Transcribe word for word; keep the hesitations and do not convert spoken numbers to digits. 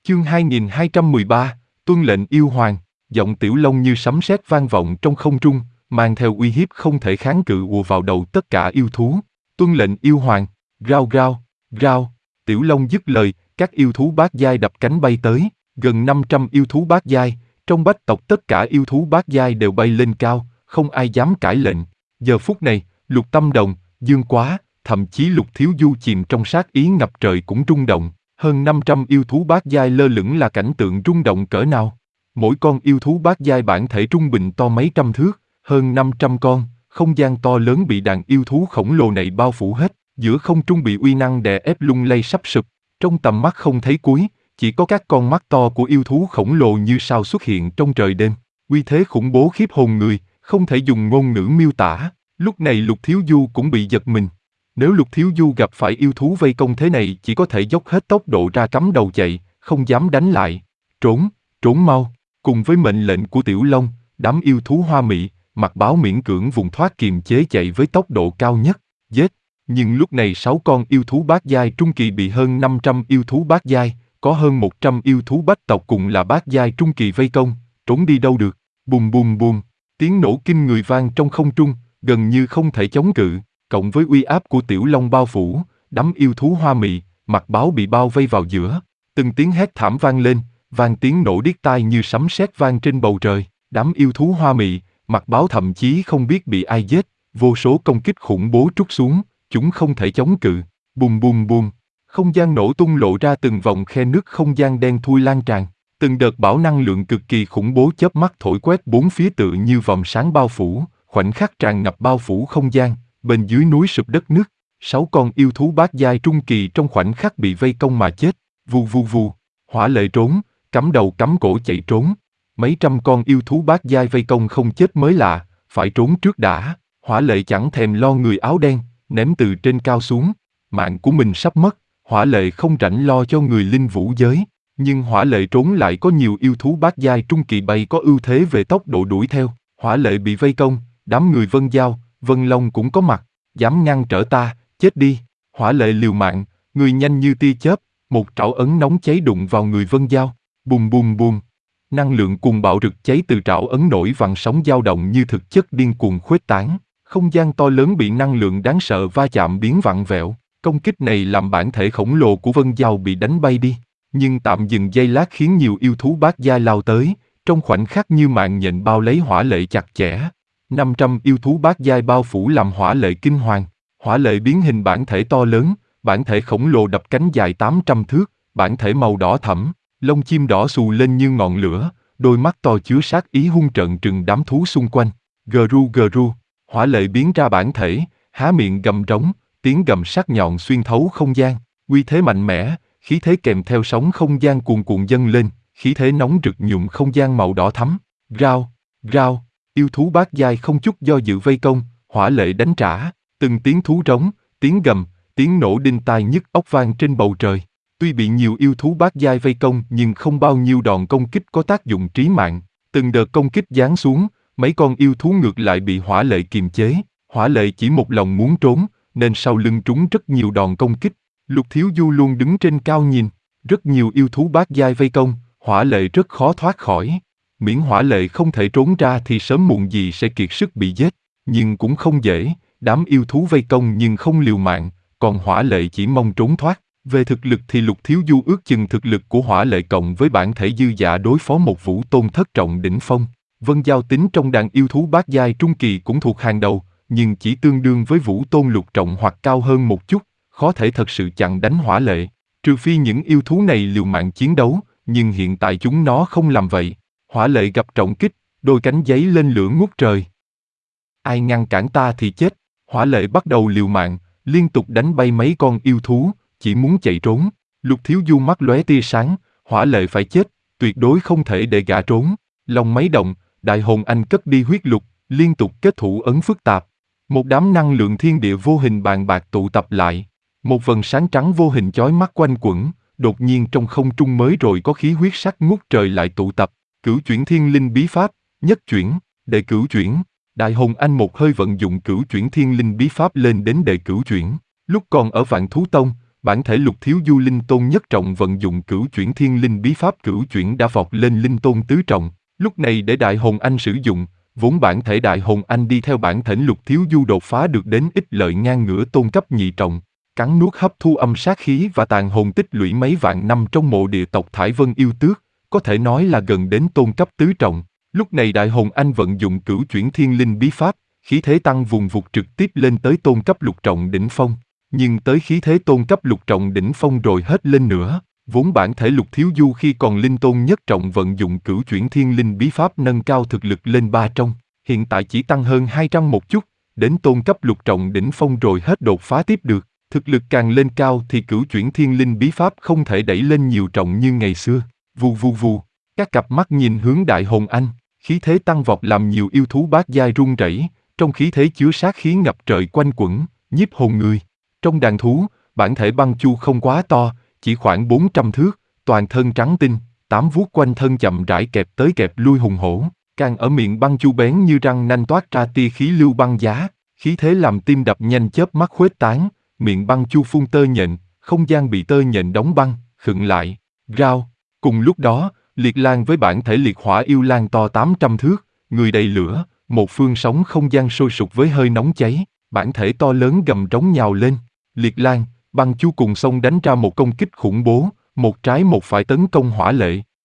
Chương hai nghìn hai trăm mười ba, Tuân lệnh yêu hoàng. Giọng Tiểu Long như sấm sét vang vọng trong không trung, mang theo uy hiếp không thể kháng cự ùa vào đầu tất cả yêu thú. Tuân lệnh yêu hoàng. Rao rao, rao. Tiểu Long dứt lời, các yêu thú bát giai đập cánh bay tới. Gần năm trăm yêu thú bát giai, trong bách tộc tất cả yêu thú bát giai đều bay lên cao, không ai dám cãi lệnh. Giờ phút này, Lục Tâm Đồng, Dương Quá, thậm chí Lục Thiếu Du chìm trong sát ý ngập trời cũng rung động. Hơn năm trăm yêu thú bát giai lơ lửng là cảnh tượng rung động cỡ nào. Mỗi con yêu thú bát giai bản thể trung bình to mấy trăm thước, hơn năm trăm con, không gian to lớn bị đàn yêu thú khổng lồ này bao phủ hết, giữa không trung bị uy năng đè ép lung lay sắp sụp, trong tầm mắt không thấy cuối, chỉ có các con mắt to của yêu thú khổng lồ như sao xuất hiện trong trời đêm. Uy thế khủng bố khiếp hồn người, không thể dùng ngôn ngữ miêu tả. Lúc này Lục Thiếu Du cũng bị giật mình. Nếu Lục Thiếu Du gặp phải yêu thú vây công thế này chỉ có thể dốc hết tốc độ ra cắm đầu chạy, không dám đánh lại. Trốn, trốn mau. Cùng với mệnh lệnh của Tiểu Long, đám yêu thú hoa mị, Mặc Báo miễn cưỡng vùng thoát kiềm chế chạy với tốc độ cao nhất, giết. Nhưng lúc này sáu con yêu thú bát giai trung kỳ bị hơn năm trăm yêu thú bát giai, có hơn một trăm yêu thú bách tộc cùng là bát giai trung kỳ vây công, trốn đi đâu được. Bùm bùm bùm, tiếng nổ kinh người vang trong không trung, gần như không thể chống cự, cộng với uy áp của Tiểu Long bao phủ, đám yêu thú hoa mị, Mặc Báo bị bao vây vào giữa. Từng tiếng hét thảm vang lên, vang tiếng nổ điếc tai như sấm sét vang trên bầu trời. Đám yêu thú hoa mị, Mặc Báo thậm chí không biết bị ai giết, vô số công kích khủng bố trút xuống, chúng không thể chống cự. Bùm bùm bùm, không gian nổ tung lộ ra từng vòng khe nứt không gian đen thui lan tràn. Từng đợt bão năng lượng cực kỳ khủng bố chớp mắt thổi quét bốn phía tựa như vòng sáng bao phủ, khoảnh khắc tràn ngập bao phủ không gian, bên dưới núi sụp đất nứt. Sáu con yêu thú bát giai trung kỳ trong khoảnh khắc bị vây công mà chết. Vù vù vù, Hỏa Lệ trốn, cắm đầu cắm cổ chạy trốn. Mấy trăm con yêu thú bát giai vây công không chết mới lạ, phải trốn trước đã. Hỏa Lệ chẳng thèm lo người áo đen, ném từ trên cao xuống. Mạng của mình sắp mất, Hỏa Lệ không rảnh lo cho người linh vũ giới. Nhưng Hỏa Lệ trốn lại có nhiều yêu thú bát giai trung kỳ bay có ưu thế về tốc độ đuổi theo. Hỏa Lệ bị vây công, đám người Vân Giao, Vân Long cũng có mặt, dám ngăn trở ta, chết đi. Hỏa Lệ liều mạng, người nhanh như tia chớp, một trảo ấn nóng cháy đụng vào người Vân Giao, bùm bùm bùm. Năng lượng cuồng bạo rực cháy từ trảo ấn nổi vặn sóng dao động như thực chất điên cuồng khuếch tán. Không gian to lớn bị năng lượng đáng sợ va chạm biến vặn vẹo. Công kích này làm bản thể khổng lồ của Vân Giao bị đánh bay đi. Nhưng tạm dừng giây lát khiến nhiều yêu thú bát giai lao tới, trong khoảnh khắc như mạng nhện bao lấy Hỏa Lệ chặt chẽ. năm trăm yêu thú bát giai bao phủ làm Hỏa Lệ kinh hoàng. Hỏa Lệ biến hình bản thể to lớn, bản thể khổng lồ đập cánh dài tám trăm thước, bản thể màu đỏ thẫm, lông chim đỏ xù lên như ngọn lửa, đôi mắt to chứa sát ý hung trợn trừng đám thú xung quanh. Gru gru, Hỏa Lệ biến ra bản thể, há miệng gầm rống, tiếng gầm sắc nhọn xuyên thấu không gian, uy thế mạnh mẽ, khí thế kèm theo sóng không gian cuồn cuộn dâng lên, khí thế nóng rực nhuộm không gian màu đỏ thắm. Rao, rao, yêu thú bát giai không chút do dự vây công, Hỏa Lệ đánh trả, từng tiếng thú rống, tiếng gầm, tiếng nổ đinh tai nhức óc vang trên bầu trời. Tuy bị nhiều yêu thú bát giai vây công nhưng không bao nhiêu đòn công kích có tác dụng trí mạng. Từng đợt công kích giáng xuống, mấy con yêu thú ngược lại bị Hỏa Lệ kiềm chế. Hỏa Lệ chỉ một lòng muốn trốn, nên sau lưng trúng rất nhiều đòn công kích. Lục Thiếu Du luôn đứng trên cao nhìn, rất nhiều yêu thú bát giai vây công, Hỏa Lệ rất khó thoát khỏi. Miễn Hỏa Lệ không thể trốn ra thì sớm muộn gì sẽ kiệt sức bị giết, nhưng cũng không dễ, đám yêu thú vây công nhưng không liều mạng, còn Hỏa Lệ chỉ mong trốn thoát. Về thực lực thì Lục Thiếu Du ước chừng thực lực của Hỏa Lệ cộng với bản thể dư dả đối phó một vũ tôn thất trọng đỉnh phong. Vân Giao tính trong đàn yêu thú bát giai trung kỳ cũng thuộc hàng đầu, nhưng chỉ tương đương với vũ tôn lục trọng hoặc cao hơn một chút, khó thể thật sự chặn đánh Hỏa Lệ. Trừ phi những yêu thú này liều mạng chiến đấu, nhưng hiện tại chúng nó không làm vậy. Hỏa Lệ gặp trọng kích, đôi cánh giấy lên lửa ngút trời. Ai ngăn cản ta thì chết. Hỏa Lệ bắt đầu liều mạng, liên tục đánh bay mấy con yêu thú, chỉ muốn chạy trốn. Lục Thiếu Du mắt lóe tia sáng, Hỏa Lệ phải chết, tuyệt đối không thể để gã trốn. Lòng mấy động, Đại Hồn Anh cất đi huyết lục, liên tục kết thủ ấn phức tạp. Một đám năng lượng thiên địa vô hình bàn bạc tụ tập lại. Một vầng sáng trắng vô hình chói mắt quanh quẩn, đột nhiên trong không trung mới rồi có khí huyết sắc ngút trời lại tụ tập. Cửu chuyển thiên linh bí pháp, nhất chuyển, đệ cửu chuyển. Đại Hồn Anh một hơi vận dụng cửu chuyển thiên linh bí pháp lên đến đệ cửu chuyển. Lúc còn ở Vạn Thú Tông, bản thể Lục Thiếu Du linh tôn nhất trọng vận dụng cửu chuyển thiên linh bí pháp cửu chuyển đã vọt lên linh tôn tứ trọng, lúc này để Đại Hồn Anh sử dụng, vốn bản thể Đại Hồn Anh đi theo bản thể Lục Thiếu Du đột phá được đến ích lợi ngang ngửa tôn cấp nhị trọng, cắn nuốt hấp thu âm sát khí và tàn hồn tích lũy mấy vạn năm trong mộ địa tộc Thải Vân yêu tước, có thể nói là gần đến tôn cấp tứ trọng. Lúc này Đại Hồn Anh vận dụng cửu chuyển thiên linh bí pháp, khí thế tăng vùng vụt trực tiếp lên tới tôn cấp lục trọng đỉnh phong. Nhưng tới khí thế tôn cấp lục trọng đỉnh phong rồi hết lên nữa, vốn bản thể Lục Thiếu Du khi còn linh tôn nhất trọng vận dụng cửu chuyển thiên linh bí pháp nâng cao thực lực lên ba trong, hiện tại chỉ tăng hơn hai trăm một chút, đến tôn cấp lục trọng đỉnh phong rồi hết đột phá tiếp được, thực lực càng lên cao thì cửu chuyển thiên linh bí pháp không thể đẩy lên nhiều trọng như ngày xưa, vù vù vù, các cặp mắt nhìn hướng Đại Hồn Anh, khí thế tăng vọt làm nhiều yêu thú bát giai run rẩy, trong khí thế chứa sát khí ngập trời quanh quẩn, nhiếp hồn người. Trong đàn thú, bản thể băng chu không quá to, chỉ khoảng bốn trăm thước, toàn thân trắng tinh, tám vuốt quanh thân chậm rãi kẹp tới kẹp lui hùng hổ, càng ở miệng băng chu bén như răng nanh toát ra tia khí lưu băng giá, khí thế làm tim đập nhanh chớp mắt khuếch tán, miệng băng chu phun tơ nhện, không gian bị tơ nhện đóng băng, khựng lại, rao. Cùng lúc đó, Liệt Lang với bản thể liệt hỏa yêu lang to tám trăm thước, người đầy lửa, một phương sóng không gian sôi sục với hơi nóng cháy, bản thể to lớn gầm trống nhào lên. Liệt Lang, băng chu cùng xông đánh ra một công kích khủng bố, một trái một phải tấn công hỏa lệ,